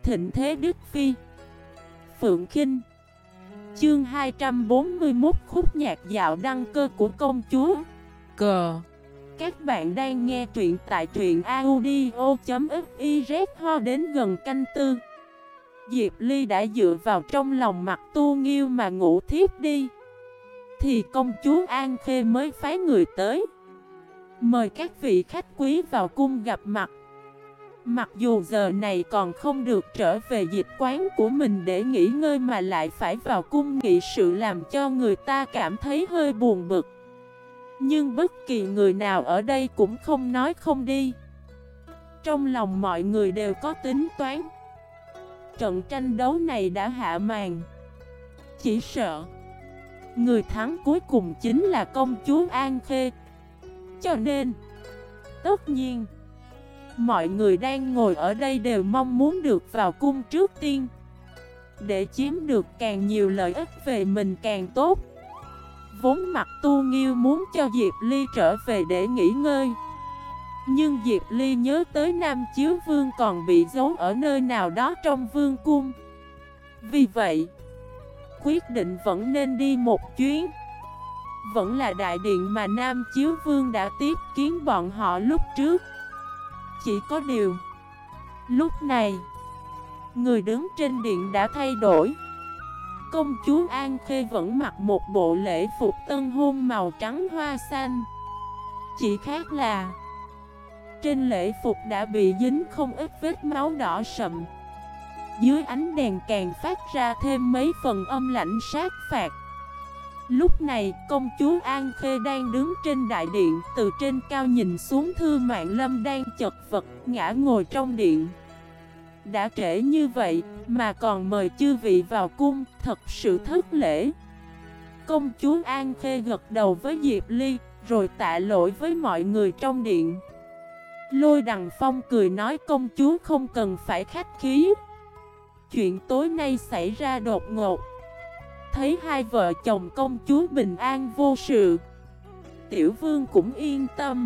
thịnh thế Đức Phi. Phượng Kinh. Chương 241 khúc nhạc dạo đăng cơ của công chúa. Cờ. Các bạn đang nghe truyện tại truyện audio.fiz. Ho đến gần canh tư, Diệp Ly đã dựa vào trong lòng mặt Tu Nghiêu mà ngủ thiếp đi, thì công chúa An Khê mới phái người tới mời các vị khách quý vào cung gặp mặt. Mặc dù giờ này còn không được trở về dịch quán của mình để nghỉ ngơi mà lại phải vào cung nghị sự, làm cho người ta cảm thấy hơi buồn bực. Nhưng bất kỳ người nào ở đây cũng không nói không đi. Trong lòng mọi người đều có tính toán. Trận tranh đấu này đã hạ màn, chỉ sợ người thắng cuối cùng chính là công chúa An Khê. Cho nên, tất nhiên, mọi người đang ngồi ở đây đều mong muốn được vào cung trước tiên, để chiếm được càng nhiều lợi ích về mình càng tốt. Vốn mặt Tu Nghiêu muốn cho Diệp Ly trở về để nghỉ ngơi, nhưng Diệp Ly nhớ tới Nam Chiếu Vương còn bị giấu ở nơi nào đó trong vương cung. Vì vậy, quyết định vẫn nên đi một chuyến. Vẫn là đại điện mà Nam Chiếu Vương đã tiếp kiến bọn họ lúc trước. Chỉ có điều, lúc này, người đứng trên điện đã thay đổi. Công chúa An Khê vẫn mặc một bộ lễ phục tân hôn màu trắng hoa xanh. Chỉ khác là trên lễ phục đã bị dính không ít vết máu đỏ sậm. Dưới ánh đèn càng phát ra thêm mấy phần âm lạnh sát phạt. Lúc này, công chúa An Khê đang đứng trên đại điện, từ trên cao nhìn xuống Thư Mạn Lâm đang chật vật ngã ngồi trong điện. Đã trễ như vậy mà còn mời chư vị vào cung, thật sự thất lễ. Công chúa An Khê gật đầu với Diệp Ly, rồi tạ lỗi với mọi người trong điện. Lôi Đằng Phong cười nói công chúa không cần phải khách khí. Chuyện tối nay xảy ra đột ngột. Thấy hai vợ chồng công chúa bình an vô sự, tiểu vương cũng yên tâm.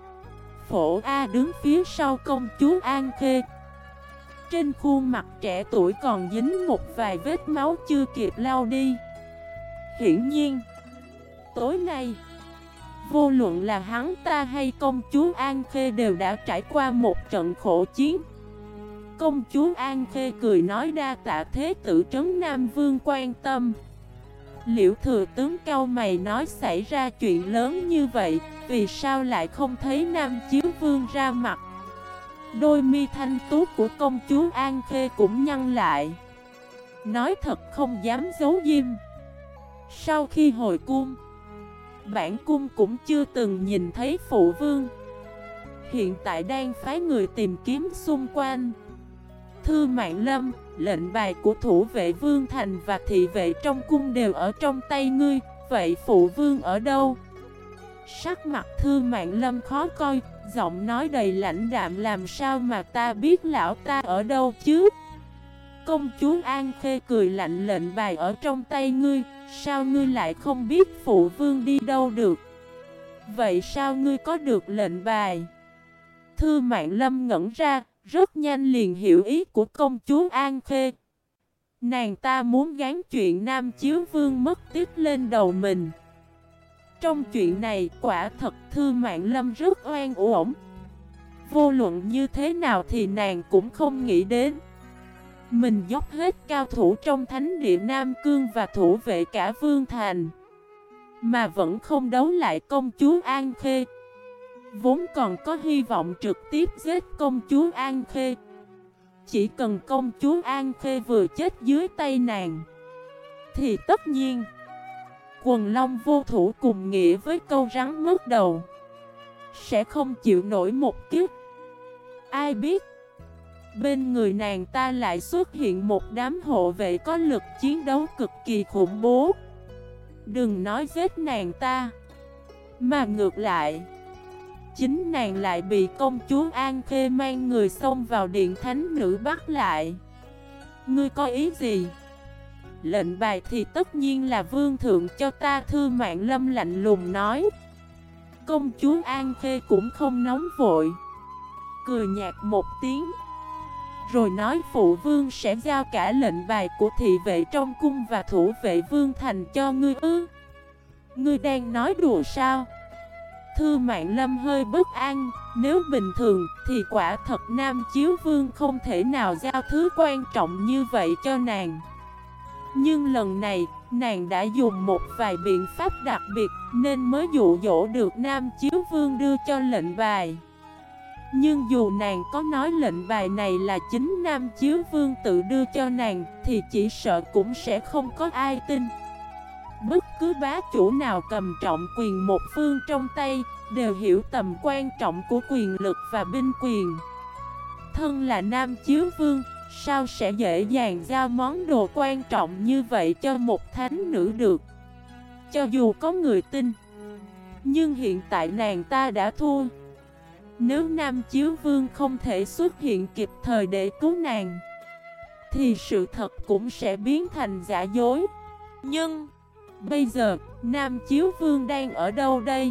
Phổ A đứng phía sau công chúa An Khê. Trên khuôn mặt trẻ tuổi còn dính một vài vết máu chưa kịp lau đi. Hiển nhiên, tối nay, vô luận là hắn ta hay công chúa An Khê đều đã trải qua một trận khổ chiến. Công chúa An Khê cười nói đa tạ thế tử trấn Nam Vương quan tâm. Liễu thừa tướng cau mày nói xảy ra chuyện lớn như vậy, vì sao lại không thấy Nam Chiếu Vương ra mặt? Đôi mi thanh tú của công chúa An Khê cũng nhăn lại, nói thật không dám giấu diêm. Sau khi hồi cung, bản cung cũng chưa từng nhìn thấy phụ vương. Hiện tại đang phái người tìm kiếm xung quanh. Thư Mạn Lâm, lệnh bài của thủ vệ vương thành và thị vệ trong cung đều ở trong tay ngươi. Vậy phụ vương ở đâu? Sắc mặt Thư Mạn Lâm khó coi, giọng nói đầy lãnh đạm làm sao mà ta biết lão ta ở đâu chứ? Công chúa An Khê cười lạnh lệnh bài ở trong tay ngươi, sao ngươi lại không biết phụ vương đi đâu được? Vậy sao ngươi có được lệnh bài? Thư Mạn Lâm ngẩn ra, rất nhanh liền hiểu ý của công chúa An Khê. Nàng ta muốn gán chuyện Nam Chiếu Vương mất tích lên đầu mình. Trong chuyện này quả thật Thư Mạn Lâm rất oan uổng. Vô luận như thế nào thì nàng cũng không nghĩ đến mình dốc hết cao thủ trong thánh địa Nam Cương và thủ vệ cả Vương Thành, mà vẫn không đấu lại công chúa An Khê. Vốn còn có hy vọng trực tiếp giết công chúa An Khê. Chỉ cần công chúa An Khê vừa chết dưới tay nàng, thì tất nhiên quần long vô thủ cùng nghĩa với câu rắn mất đầu, sẽ không chịu nổi một kiếp. Ai biết bên người nàng ta lại xuất hiện một đám hộ vệ có lực chiến đấu cực kỳ khủng bố. Đừng nói giết nàng ta, mà ngược lại chính nàng lại bị công chúa An Khê mang người xông vào điện thánh nữ bắt lại. Ngươi có ý gì? Lệnh bài thì tất nhiên là vương thượng cho ta. Thư Mạn Lâm lạnh lùng nói. Công chúa An Khê cũng không nóng vội, cười nhạt một tiếng. rồi nói phụ vương sẽ giao cả lệnh bài của thị vệ trong cung và thủ vệ vương thành cho ngươi ư? Ngươi đang nói đùa sao? Thư Mạn Lâm hơi bất an, nếu bình thường thì quả thật Nam Chiếu Vương không thể nào giao thứ quan trọng như vậy cho nàng. Nhưng lần này, nàng đã dùng một vài biện pháp đặc biệt nên mới dụ dỗ được Nam Chiếu Vương đưa cho lệnh bài. Nhưng dù nàng có nói lệnh bài này là chính Nam Chiếu Vương tự đưa cho nàng thì chỉ sợ cũng sẽ không có ai tin. Bất cứ bá chủ nào cầm trọng quyền một phương trong tay đều hiểu tầm quan trọng của quyền lực và binh quyền. Thân là Nam Chiếu Vương, sao sẽ dễ dàng giao món đồ quan trọng như vậy cho một thánh nữ được? Cho dù có người tin, nhưng hiện tại nàng ta đã thua. Nếu Nam Chiếu Vương không thể xuất hiện kịp thời để cứu nàng, thì sự thật cũng sẽ biến thành giả dối. Nhưng bây giờ, Nam Chiếu Vương đang ở đâu đây?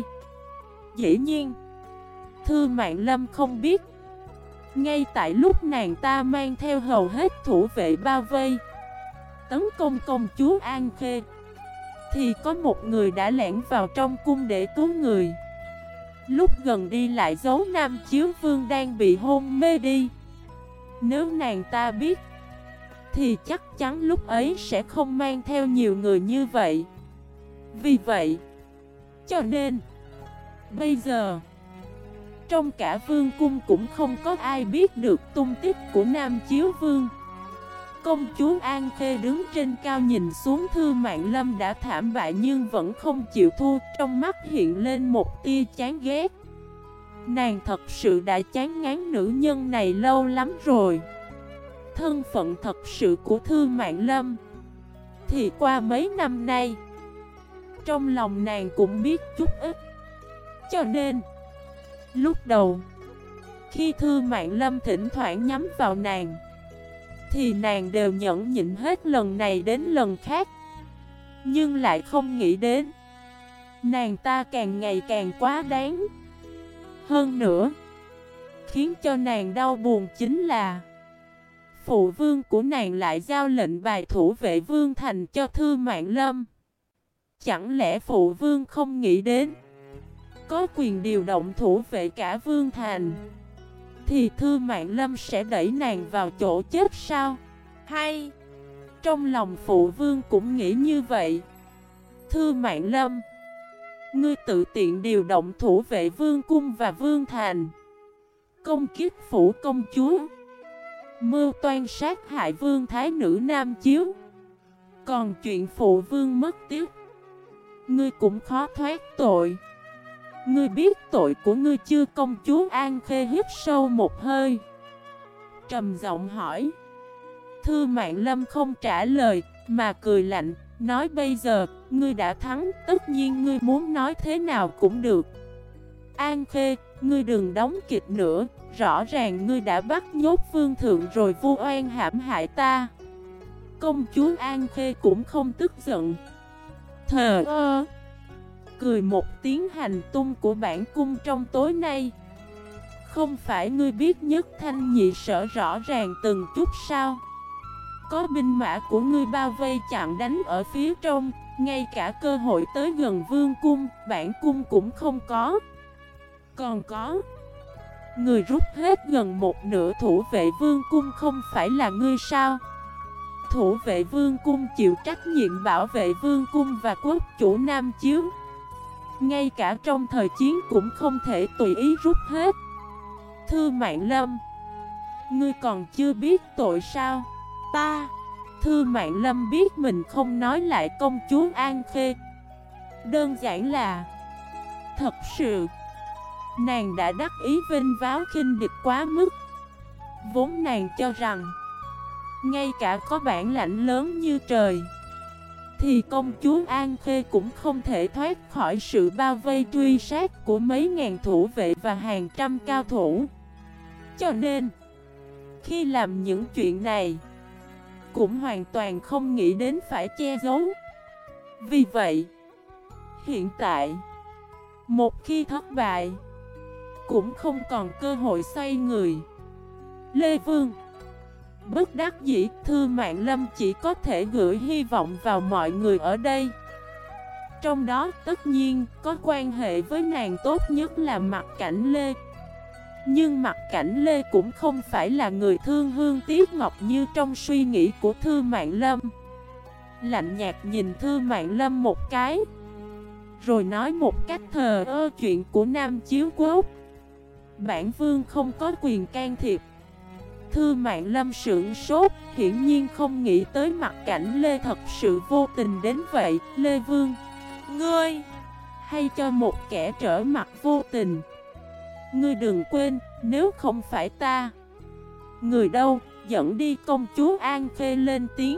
Dĩ nhiên, Thư Mạn Lâm không biết. Ngay tại lúc nàng ta mang theo hầu hết thủ vệ bao vây, tấn công công chúa An Khê, thì có một người đã lẻn vào trong cung để cứu người. Lúc gần đi lại giấu Nam Chiếu Vương đang bị hôn mê đi. Nếu nàng ta biết, thì chắc chắn lúc ấy sẽ không mang theo nhiều người như vậy. Vì vậy, cho nên bây giờ trong cả vương cung cũng không có ai biết được tung tích của Nam Chiếu Vương. Công chúa An Khê đứng trên cao nhìn xuống Thư Mạn Lâm đã thảm bại nhưng vẫn không chịu thua, trong mắt hiện lên một tia chán ghét. Nàng thật sự đã chán ngán nữ nhân này lâu lắm rồi. Thân phận thật sự của Thư Mạn Lâm thì qua mấy năm nay, trong lòng nàng cũng biết chút ít. Cho nên lúc đầu, khi Thư Mạn Lâm thỉnh thoảng nhắm vào nàng, thì nàng đều nhẫn nhịn hết lần này đến lần khác. Nhưng lại không nghĩ đến, nàng ta càng ngày càng quá đáng. Hơn nữa, khiến cho nàng đau buồn chính là phụ vương của nàng lại giao lệnh bài thủ vệ vương thành cho Thư Mạn Lâm. Chẳng lẽ phụ vương không nghĩ đến có quyền điều động thủ vệ cả vương thành, thì Thư Mạn Lâm sẽ đẩy nàng vào chỗ chết sao? Hay trong lòng phụ vương cũng nghĩ như vậy? Thư Mạn Lâm, ngươi tự tiện điều động thủ vệ vương cung và vương thành, công kích phủ công chúa, mưu toan sát hại vương thái nữ Nam Chiếu. Còn chuyện phụ vương mất tiếc, ngươi cũng khó thoát tội. Ngươi biết tội của ngươi chưa? Công chúa An Khê hít sâu một hơi, trầm giọng hỏi. Thư Mạn Lâm không trả lời, mà cười lạnh, nói bây giờ, ngươi đã thắng, tất nhiên ngươi muốn nói thế nào cũng được. An Khê, ngươi đừng đóng kịch nữa, rõ ràng ngươi đã bắt nhốt vương thượng rồi vu oan hãm hại ta. Công chúa An Khê cũng không tức giận, thờ ơ, cười một tiếng. Hành tung của bản cung trong tối nay, không phải ngươi biết nhất thanh nhị sở rõ ràng từng chút sao? Có binh mã của ngươi bao vây chặn đánh ở phía trong, ngay cả cơ hội tới gần vương cung, bản cung cũng không có. Còn có, người rút hết gần một nửa thủ vệ vương cung không phải là ngươi sao? Thủ vệ vương cung chịu trách nhiệm bảo vệ vương cung và quốc chủ Nam Chiếu, ngay cả trong thời chiến cũng không thể tùy ý rút hết. Thư Mạn Lâm, ngươi còn chưa biết tội sao? Ta, Thư Mạn Lâm biết mình không nói lại công chúa An Khê. Đơn giản là, thật sự, nàng đã đắc ý vênh váo khinh địch quá mức. Vốn nàng cho rằng, ngay cả có bản lãnh lớn như trời, thì công chúa An Khê cũng không thể thoát khỏi sự bao vây truy sát của mấy ngàn thủ vệ và hàng trăm cao thủ. Cho nên, khi làm những chuyện này, cũng hoàn toàn không nghĩ đến phải che giấu. Vì vậy, hiện tại, một khi thất bại, cũng không còn cơ hội xoay người. Lê Vương, Bất đắc dĩ, Thư Mạn Lâm chỉ có thể gửi hy vọng vào mọi người ở đây. Trong đó tất nhiên có quan hệ với nàng tốt nhất là Mặc Cảnh Lê. Nhưng Mặc Cảnh Lê cũng không phải là người thương hương tiếc ngọc như trong suy nghĩ của Thư Mạn Lâm. Lạnh nhạt nhìn Thư Mạn Lâm một cái, rồi nói một cách thờ ơ chuyện của Nam Chiếu Quốc. Bản vương không có quyền can thiệp. Thư Mạn Lâm sửng sốt, hiển nhiên không nghĩ tới Mặc Cảnh Lê thật sự vô tình đến vậy. Lê Vương, ngươi hay cho một kẻ trở mặt vô tình. Ngươi đừng quên, nếu không phải ta. Người đâu, dẫn đi. Công chúa An Khê lên tiếng.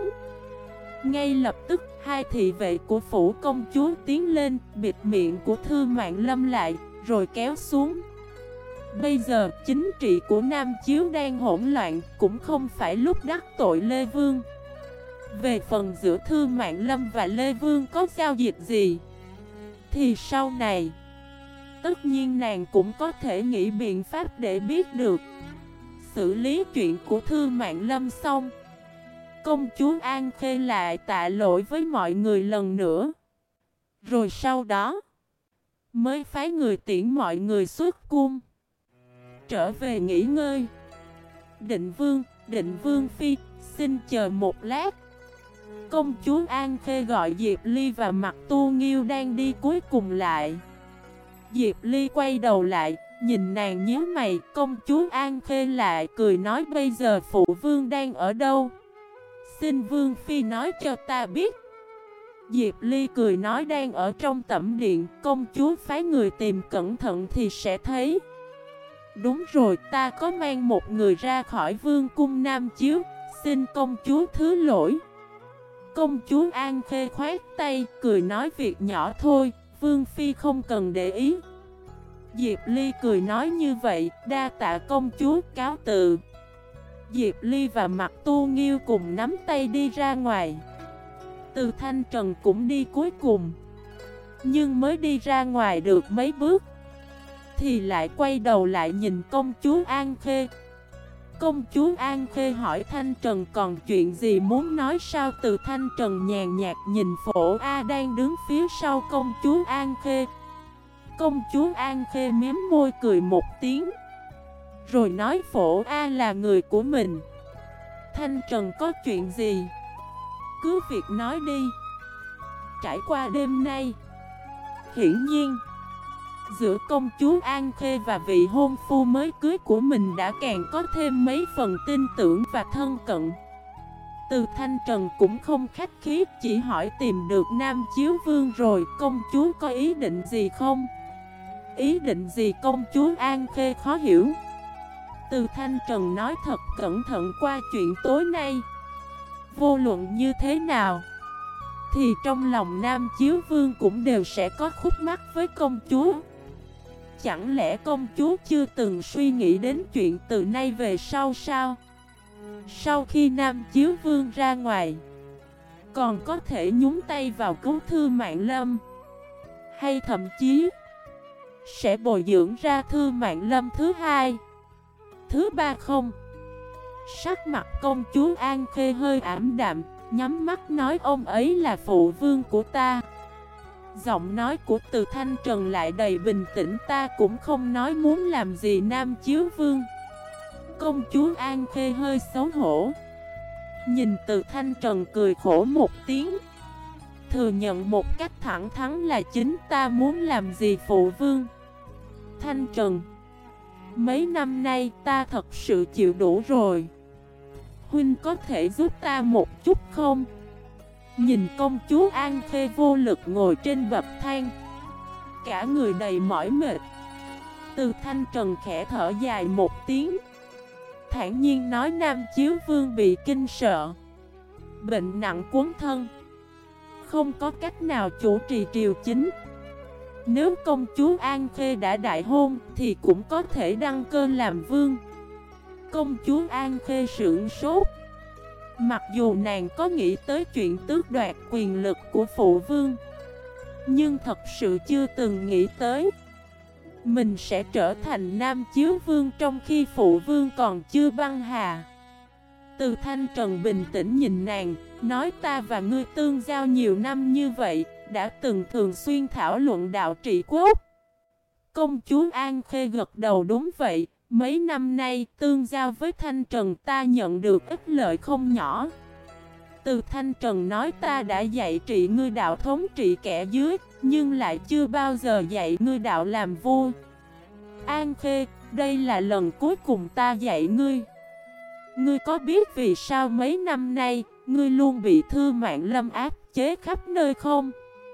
Ngay lập tức, hai thị vệ của phủ công chúa tiến lên, bịt miệng của Thư Mạn Lâm lại, rồi kéo xuống. Bây giờ, chính trị của Nam Chiếu đang hỗn loạn, cũng không phải lúc đắc tội Lê Vương. Về phần giữa Thư Mạn Lâm và Lê Vương có giao dịch gì, thì sau này tất nhiên nàng cũng có thể nghĩ biện pháp để biết được. Xử lý chuyện của Thư Mạn Lâm xong, công chúa An Khê lại tạ lỗi với mọi người lần nữa. Rồi sau đó mới phái người tiễn mọi người xuất cung, trở về nghỉ ngơi. Định Vương Phi, xin chờ một lát. Công chúa An Khê gọi Diệp Ly và Mặc Tu Nghiêu đang đi cuối cùng lại. Diệp Ly quay đầu lại, nhìn nàng nhíu mày. Công chúa An Khê lại cười nói bây giờ phụ vương đang ở đâu? Xin Vương Phi nói cho ta biết. Diệp Ly cười nói đang ở trong tẩm điện. Công chúa phái người tìm cẩn thận thì sẽ thấy. Đúng rồi, ta có mang một người ra khỏi vương cung Nam Chiếu. Xin công chúa thứ lỗi. Công chúa An Khê khoát tay, cười nói việc nhỏ thôi, Vương Phi không cần để ý. Diệp Ly cười nói như vậy, đa tạ công chúa, cáo từ. Diệp Ly và Mặc Tu Nghiêu cùng nắm tay đi ra ngoài. Từ Thanh Trần cũng đi cuối cùng. Nhưng mới đi ra ngoài được mấy bước thì lại quay đầu lại nhìn công chúa An Khê. Công chúa An Khê hỏi Thanh Trần còn chuyện gì muốn nói sao? Từ Thanh Trần nhàn nhạt nhìn Phổ A đang đứng phía sau công chúa An Khê. Công chúa An Khê mím môi cười một tiếng, rồi nói Phổ A là người của mình. Thanh Trần có chuyện gì? Cứ việc nói đi. Trải qua đêm nay, hiển nhiên giữa công chúa An Khê và vị hôn phu mới cưới của mình đã càng có thêm mấy phần tin tưởng và thân cận. Từ Thanh Trần cũng không khách khí, chỉ hỏi tìm được Nam Chiếu Vương rồi, công chúa có ý định gì không? Ý định gì? Công chúa An Khê khó hiểu. Từ Thanh Trần nói thật cẩn thận qua chuyện tối nay. Vô luận như thế nào thì trong lòng Nam Chiếu Vương cũng đều sẽ có khúc mắc với công chúa. Chẳng lẽ công chúa chưa từng suy nghĩ đến chuyện từ nay về sau sao? Sau khi Nam Chiếu Vương ra ngoài, còn có thể nhúng tay vào cứu Thư Mạn Lâm, hay thậm chí sẽ bồi dưỡng ra Thư Mạn Lâm thứ hai, thứ ba không? Sắc mặt công chúa An Khê hơi ảm đạm, nhắm mắt nói ông ấy là phụ vương của ta. Giọng nói của Từ Thanh Trần lại đầy bình tĩnh, ta cũng không nói muốn làm gì Nam Chiếu Vương. Công chúa An Khê hơi xấu hổ, nhìn Từ Thanh Trần cười khổ một tiếng, thừa nhận một cách thẳng thắn là chính ta muốn làm gì phụ vương. Thanh Trần, mấy năm nay ta thật sự chịu đủ rồi. Huynh có thể giúp ta một chút không? Nhìn công chúa An Khê vô lực ngồi trên bậc thang, cả người đầy mỏi mệt, Từ Thanh Trần khẽ thở dài một tiếng, thản nhiên nói Nam Chiếu Vương bị kinh sợ, bệnh nặng cuốn thân, không có cách nào chủ trì triều chính. Nếu công chúa An Khê đã đại hôn thì cũng có thể đăng cơ làm vương. Công chúa An Khê sửng sốt. Mặc dù nàng có nghĩ tới chuyện tước đoạt quyền lực của phụ vương, nhưng thật sự chưa từng nghĩ tới mình sẽ trở thành Nam Chiếu Vương trong khi phụ vương còn chưa băng hà. Từ Thanh Trần bình tĩnh nhìn nàng, nói ta và ngươi tương giao nhiều năm như vậy, đã từng thường xuyên thảo luận đạo trị quốc. Công chúa An Khê gật đầu đúng vậy, mấy năm nay tương giao với Thanh Trần ta nhận được ích lợi không nhỏ. Từ Thanh Trần nói ta đã dạy trị ngươi đạo thống trị kẻ dưới, nhưng lại chưa bao giờ dạy ngươi đạo làm vua. An Khê, đây là lần cuối cùng ta dạy ngươi. Ngươi có biết vì sao mấy năm nay, ngươi luôn bị Thư Mạn Lâm áp chế khắp nơi không?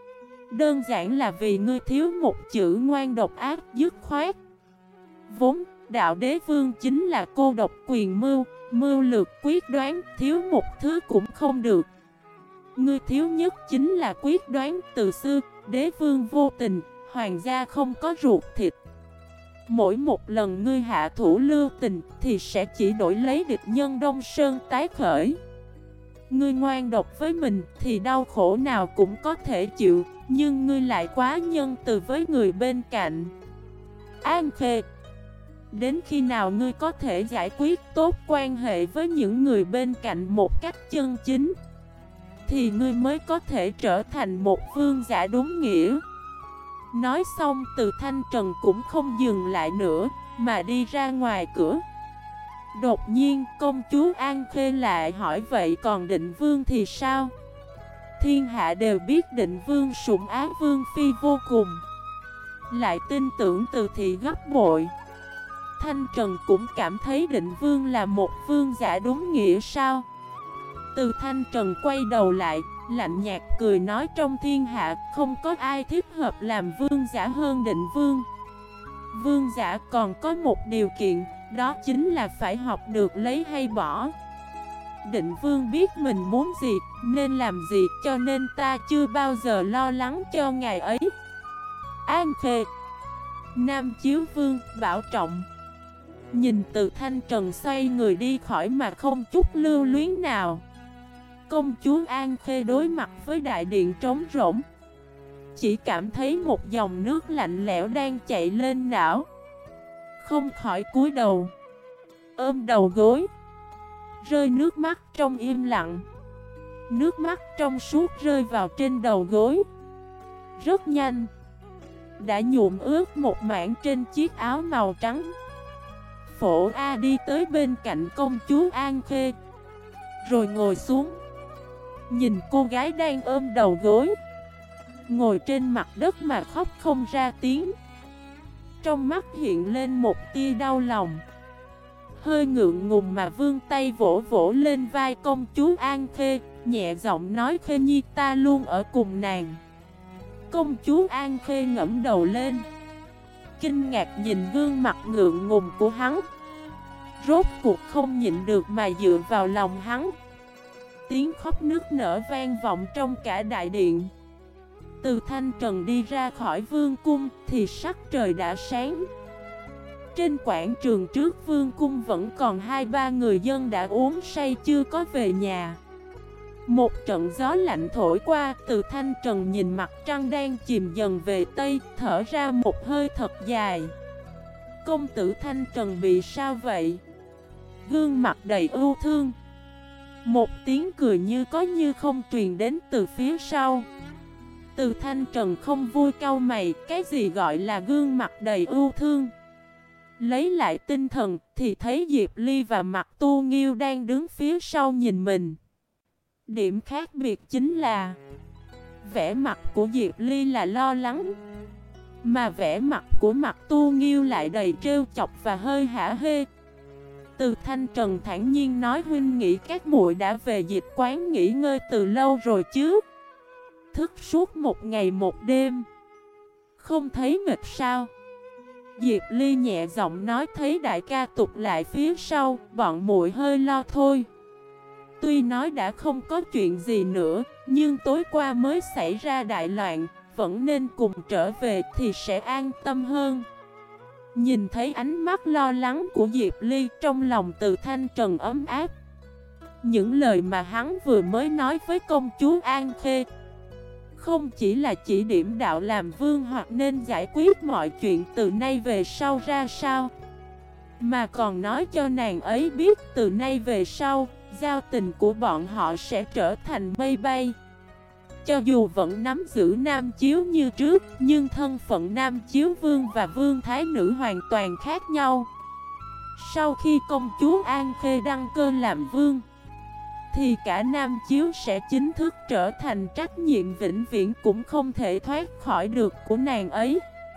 Đơn giản là vì ngươi thiếu một chữ ngoan độc ác dứt khoát. Vốn, đạo đế vương chính là cô độc quyền mưu, mưu lược quyết đoán, thiếu một thứ cũng không được. Ngươi thiếu nhất chính là quyết đoán. Từ xưa, đế vương vô tình, hoàng gia không có ruột thịt. Mỗi một lần ngươi hạ thủ lưu tình thì sẽ chỉ đổi lấy địch nhân Đông Sơn tái khởi. Ngươi ngoan độc với mình thì đau khổ nào cũng có thể chịu, nhưng ngươi lại quá nhân từ với người bên cạnh. An Khê, đến khi nào ngươi có thể giải quyết tốt quan hệ với những người bên cạnh một cách chân chính, thì ngươi mới có thể trở thành một vương giả đúng nghĩa. Nói xong Từ Thanh Trần cũng không dừng lại nữa, mà đi ra ngoài cửa. Đột nhiên công chúa An Khê lại hỏi vậy còn Định Vương thì sao? Thiên hạ đều biết Định Vương sủng ái Vương Phi vô cùng, lại tin tưởng Từ thị gấp bội. Thanh Trần cũng cảm thấy Định Vương là một vương giả đúng nghĩa sao? Từ Thanh Trần quay đầu lại, lạnh nhạt cười nói trong thiên hạ không có ai thích hợp làm vương giả hơn Định Vương. Vương giả còn có một điều kiện, đó chính là phải học được lấy hay bỏ. Định Vương biết mình muốn gì, nên làm gì, cho nên ta chưa bao giờ lo lắng cho ngài ấy. An Khê, Nam Chiếu Vương, bảo trọng. Nhìn Từ Thanh Trần xoay người đi khỏi mà không chút lưu luyến nào. Công chúa An Khê đối mặt với đại điện trống rỗng, chỉ cảm thấy một dòng nước lạnh lẽo đang chạy lên não. Không khỏi cúi đầu, ôm đầu gối, rơi nước mắt trong im lặng. Nước mắt trong suốt rơi vào trên đầu gối. Rất nhanh, đã nhuộm ướt một mảng trên chiếc áo màu trắng. Phổ A đi tới bên cạnh công chúa An Khê, rồi ngồi xuống, nhìn cô gái đang ôm đầu gối, ngồi trên mặt đất mà khóc không ra tiếng. Trong mắt hiện lên một tia đau lòng, hơi ngượng ngùng mà vươn tay vỗ vỗ lên vai công chúa An Khê, nhẹ giọng nói Khê Nhi ta luôn ở cùng nàng. Công chúa An Khê ngẩng đầu lên, kinh ngạc nhìn gương mặt ngượng ngùng của hắn. Rốt cuộc không nhịn được mà dựa vào lòng hắn. Tiếng khóc nức nở vang vọng trong cả đại điện. Từ Thanh Trần đi ra khỏi vương cung thì sắc trời đã sáng. Trên quảng trường trước vương cung vẫn còn 2-3 người dân đã uống say chưa có về nhà. Một trận gió lạnh thổi qua, Từ Thanh Trần nhìn mặt trăng đang chìm dần về Tây, thở ra một hơi thật dài. Công tử Thanh Trần bị sao vậy? Gương mặt đầy ưu thương. Một tiếng cười như có như không truyền đến từ phía sau. Từ Thanh Trần không vui cau mày, cái gì gọi là gương mặt đầy ưu thương? Lấy lại tinh thần thì thấy Diệp Ly và Mạc Tu Nghiêu đang đứng phía sau nhìn mình. Điểm khác biệt chính là vẻ mặt của Diệp Ly là lo lắng, mà vẻ mặt của Mạc Tu Nghiêu lại đầy trêu chọc và hơi hả hê. Từ Thanh Trần thản nhiên nói huynh nghĩ các muội đã về dịch quán nghỉ ngơi từ lâu rồi chứ? Thức suốt một ngày một đêm, không thấy mệt sao? Diệp Ly nhẹ giọng nói thấy đại ca tụt lại phía sau, bọn muội hơi lo thôi. Tuy nói đã không có chuyện gì nữa, nhưng tối qua mới xảy ra đại loạn, vẫn nên cùng trở về thì sẽ an tâm hơn. Nhìn thấy ánh mắt lo lắng của Diệp Ly, trong lòng Từ Thanh Trần ấm áp. Những lời mà hắn vừa mới nói với công chúa An Khê không chỉ là chỉ điểm đạo làm vương hoặc nên giải quyết mọi chuyện từ nay về sau ra sao, mà còn nói cho nàng ấy biết từ nay về sau giao tình của bọn họ sẽ trở thành mây bay. Cho dù vẫn nắm giữ Nam Chiếu như trước, nhưng thân phận Nam Chiếu Vương và Vương Thái Nữ hoàn toàn khác nhau. Sau khi công chúa An Khê đăng cơ làm vương, thì cả Nam Chiếu sẽ chính thức trở thành trách nhiệm vĩnh viễn cũng không thể thoát khỏi được của nàng ấy.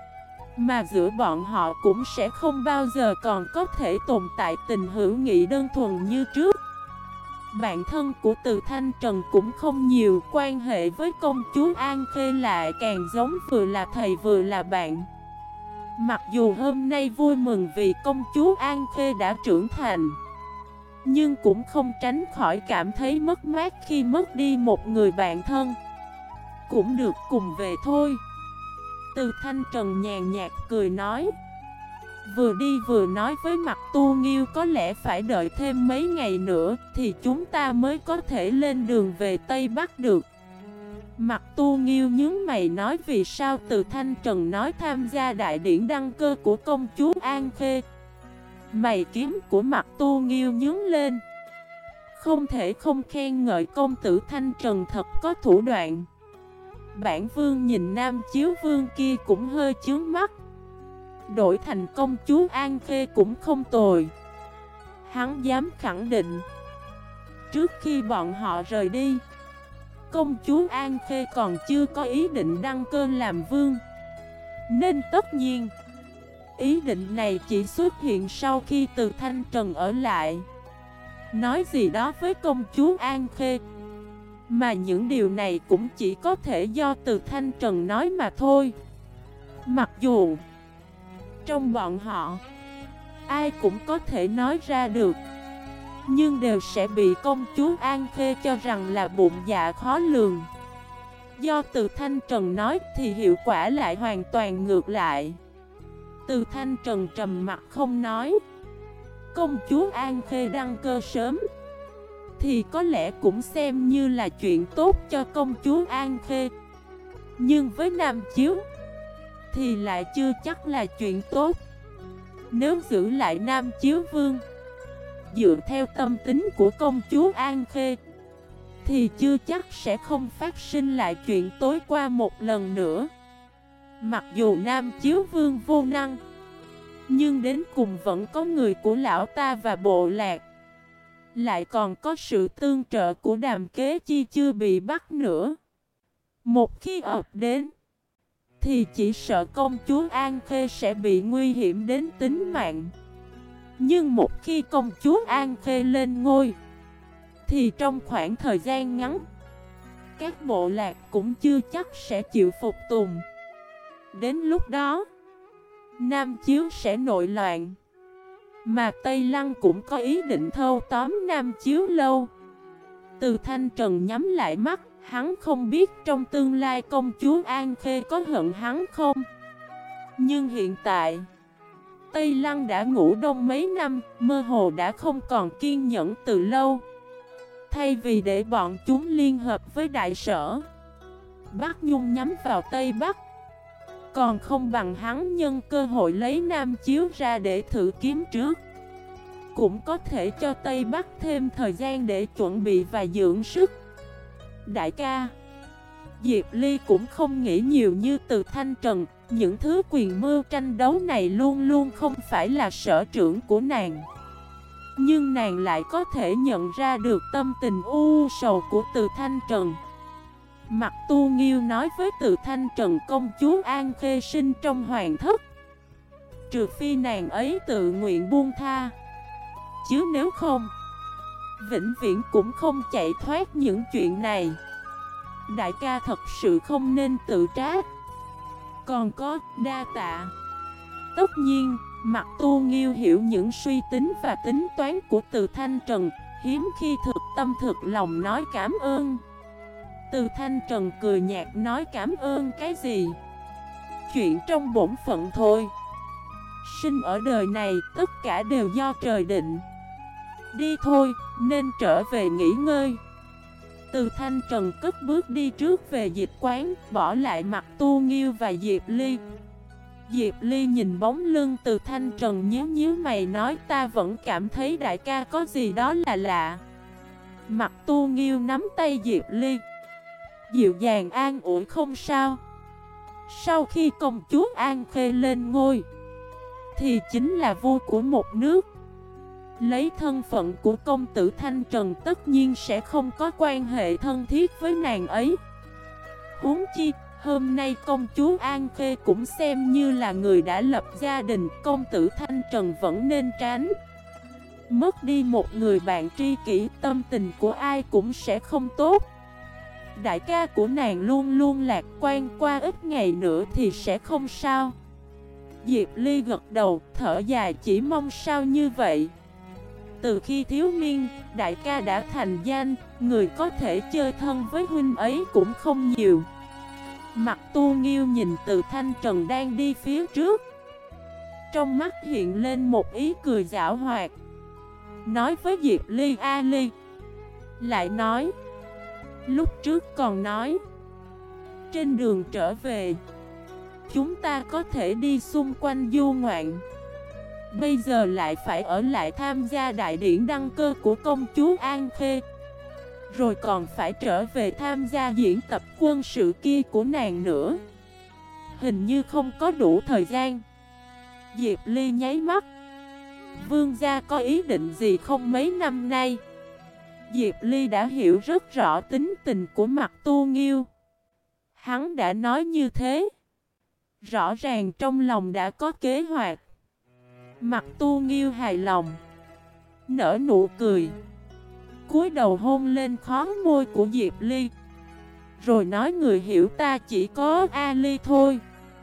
Mà giữa bọn họ cũng sẽ không bao giờ còn có thể tồn tại tình hữu nghị đơn thuần như trước. Bạn thân của Từ Thanh Trần cũng không nhiều, quan hệ với công chúa An Khê lại càng giống vừa là thầy vừa là bạn. Mặc dù hôm nay vui mừng vì công chúa An Khê đã trưởng thành, nhưng cũng không tránh khỏi cảm thấy mất mát khi mất đi một người bạn thân. Cũng được cùng về thôi. Từ Thanh Trần nhàn nhạt cười nói. Vừa đi vừa nói với Mặt Tu Nghiêu, có lẽ phải đợi thêm mấy ngày nữa thì chúng ta mới có thể lên đường về Tây Bắc được. Mặt Tu Nghiêu nhướng mày nói, vì sao Từ Thanh Trần nói tham gia đại điển đăng cơ của công chúa An Khê? Mày kiếm của Mặt Tu Nghiêu nhướng lên. Không thể không khen ngợi công tử Thanh Trần thật có thủ đoạn. Bản vương nhìn Nam Chiếu Vương kia cũng hơi chướng mắt. Đổi thành công chúa An Khê cũng không tồi. Hắn dám khẳng định. Trước khi bọn họ rời đi, công chúa An Khê còn chưa có ý định đăng cơ làm vương. Nên tất nhiên, ý định này chỉ xuất hiện sau khi Từ Thanh Trần ở lại, nói gì đó với công chúa An Khê. Mà những điều này cũng chỉ có thể do Từ Thanh Trần nói mà thôi. Mặc dù trong bọn họ ai cũng có thể nói ra được, nhưng đều sẽ bị công chúa An Khê cho rằng là bụng dạ khó lường. Do Từ Thanh Trần nói thì hiệu quả lại hoàn toàn ngược lại. Từ Thanh Trần trầm mặt không nói. Công chúa An Khê đăng cơ sớm thì có lẽ cũng xem như là chuyện tốt cho công chúa An Khê. Nhưng với Nam Chiếu thì lại chưa chắc là chuyện tốt. Nếu giữ lại Nam Chiếu Vương, dựa theo tâm tính của công chúa An Khê, thì chưa chắc sẽ không phát sinh lại chuyện tối qua một lần nữa. Mặc dù Nam Chiếu Vương vô năng, nhưng đến cùng vẫn có người của lão ta và bộ lạc. Lại còn có sự tương trợ của Đàm Kế Chi chưa bị bắt nữa. Một khi ập đến, thì chỉ sợ công chúa An Khê sẽ bị nguy hiểm đến tính mạng. Nhưng một khi công chúa An Khê lên ngôi, thì trong khoảng thời gian ngắn, các bộ lạc cũng chưa chắc sẽ chịu phục tùng. Đến lúc đó, Nam Chiếu sẽ nội loạn. Mà Tây Lăng cũng có ý định thâu tóm Nam Chiếu lâu. Từ Thanh Trần nhắm lại mắt, hắn không biết trong tương lai công chúa An Khê có hận hắn không. Nhưng hiện tại, Tây Lăng đã ngủ đông mấy năm, mơ hồ đã không còn kiên nhẫn từ lâu. Thay vì để bọn chúng liên hợp với đại sở, Bắc Nhung nhắm vào Tây Bắc, còn không bằng hắn nhân cơ hội lấy Nam Chiếu ra để thử kiếm trước. Cũng có thể cho Tây Bắc thêm thời gian để chuẩn bị và dưỡng sức. Đại ca, Diệp Ly cũng không nghĩ nhiều như Từ Thanh Trần. Những thứ quyền mưu tranh đấu này luôn luôn không phải là sở trường của nàng. Nhưng nàng lại có thể nhận ra được tâm tình u sầu của Từ Thanh Trần. Mặt Tu Nghiêu nói với Từ Thanh Trần, công chúa An Khê sinh trong hoàng thất, trừ phi nàng ấy tự nguyện buông tha, chứ nếu không, vĩnh viễn cũng không chạy thoát những chuyện này. Đại ca thật sự không nên tự trách. Còn có, đa tạ. Tất nhiên, Mặt Tu Nghiêu hiểu những suy tính và tính toán của Từ Thanh Trần, hiếm khi thực tâm thực lòng nói cảm ơn. Từ Thanh Trần cười nhạt nói, cảm ơn cái gì? Chuyện trong bổn phận thôi. Sinh ở đời này, tất cả đều do trời định. Đi thôi, nên trở về nghỉ ngơi. Từ Thanh Trần cất bước đi trước về dịch quán, bỏ lại Mặt Tu Nghiêu và Diệp Ly. Diệp Ly nhìn bóng lưng Từ Thanh Trần nhíu nhíu mày nói, ta vẫn cảm thấy đại ca có gì đó là lạ. Mặt Tu Nghiêu nắm tay Diệp Ly, dịu dàng an ủi không sao. Sau khi công chúa An Khê lên ngôi, thì chính là vua của một nước. Lấy thân phận của công tử Thanh Trần tất nhiên sẽ không có quan hệ thân thiết với nàng ấy. Huống chi, hôm nay công chúa An Khê cũng xem như là người đã lập gia đình, công tử Thanh Trần vẫn nên tránh. Mất đi một người bạn tri kỷ, tâm tình của ai cũng sẽ không tốt. Đại ca của nàng luôn luôn lạc quan, qua ít ngày nữa thì sẽ không sao. Diệp Ly gật đầu, thở dài, chỉ mong sao như vậy. Từ khi thiếu niên, đại ca đã thành danh, người có thể chơi thân với huynh ấy cũng không nhiều. Mặt Tu Nghiêu nhìn Từ Thanh Trần đang đi phía trước, trong mắt hiện lên một ý cười giảo hoạt, nói với Diệp Ly: "A Ly." Lại nói: "Lúc trước còn nói, trên đường trở về, chúng ta có thể đi xung quanh du ngoạn. Bây giờ lại phải ở lại tham gia đại điển đăng cơ của công chúa An Khê, rồi còn phải trở về tham gia diễn tập quân sự kia của nàng nữa. Hình như không có đủ thời gian." Diệp Ly nháy mắt: "Vương gia có ý định gì không?" Mấy năm nay, Diệp Ly đã hiểu rất rõ tính tình của Mặt Tu Nghiêu. Hắn đã nói như thế, rõ ràng trong lòng đã có kế hoạch. Mặt Tu Nghiêu hài lòng, nở nụ cười, cúi đầu hôn lên khóe môi của Diệp Ly, rồi nói: "Người hiểu ta chỉ có A Ly thôi.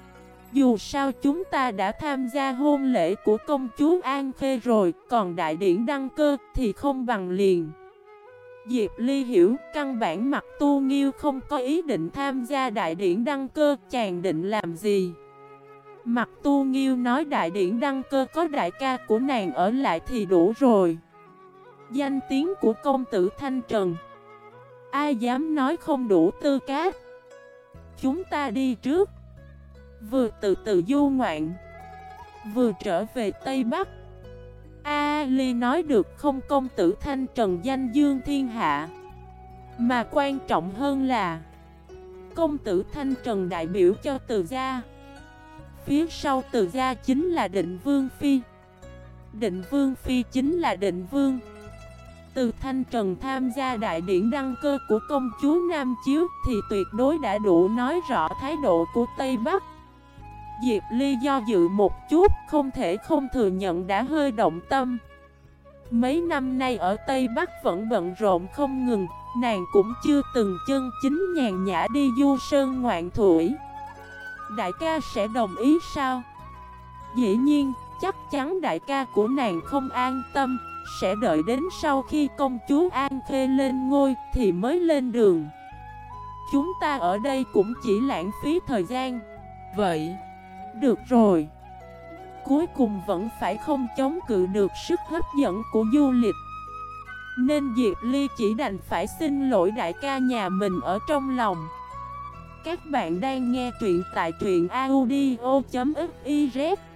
Dù sao chúng ta đã tham gia hôn lễ của công chúa An Khê rồi, còn đại điển đăng cơ thì không bằng liền." Diệp Ly hiểu, căn bản Mặt Tu Nghiêu không có ý định tham gia đại điển đăng cơ, chàng định làm gì? Mặt Tu Nghiêu nói đại điển đăng cơ có đại ca của nàng ở lại thì đủ rồi. Danh tiếng của công tử Thanh Trần, ai dám nói không đủ tư cách. Chúng ta đi trước, vừa từ từ du ngoạn, vừa trở về Tây Bắc. A Ly nói được không? Công tử Thanh Trần danh dương thiên hạ, mà quan trọng hơn là công tử Thanh Trần đại biểu cho Từ gia. Phía sau Từ gia chính là Định Vương Phi, Định Vương Phi chính là Định Vương. Từ Thanh Trần tham gia đại điển đăng cơ của công chúa Nam Chiếu thì tuyệt đối đã đủ nói rõ thái độ của Tây Bắc. Diệp Ly do dự một chút, không thể không thừa nhận đã hơi động tâm. Mấy năm nay ở Tây Bắc vẫn bận rộn không ngừng, nàng cũng chưa từng chân chính nhàn nhã đi du sơn ngoạn thủy. Đại ca sẽ đồng ý sao? Dĩ nhiên, chắc chắn đại ca của nàng không an tâm, sẽ đợi đến sau khi công chúa An Khê lên ngôi thì mới lên đường. Chúng ta ở đây cũng chỉ lãng phí thời gian. Vậy, được rồi. Cuối cùng vẫn phải không chống cự được sức hấp dẫn của du lịch, nên Diệp Ly chỉ đành phải xin lỗi đại ca nhà mình ở trong lòng. Các bạn đang nghe truyện tại truyện audio.fif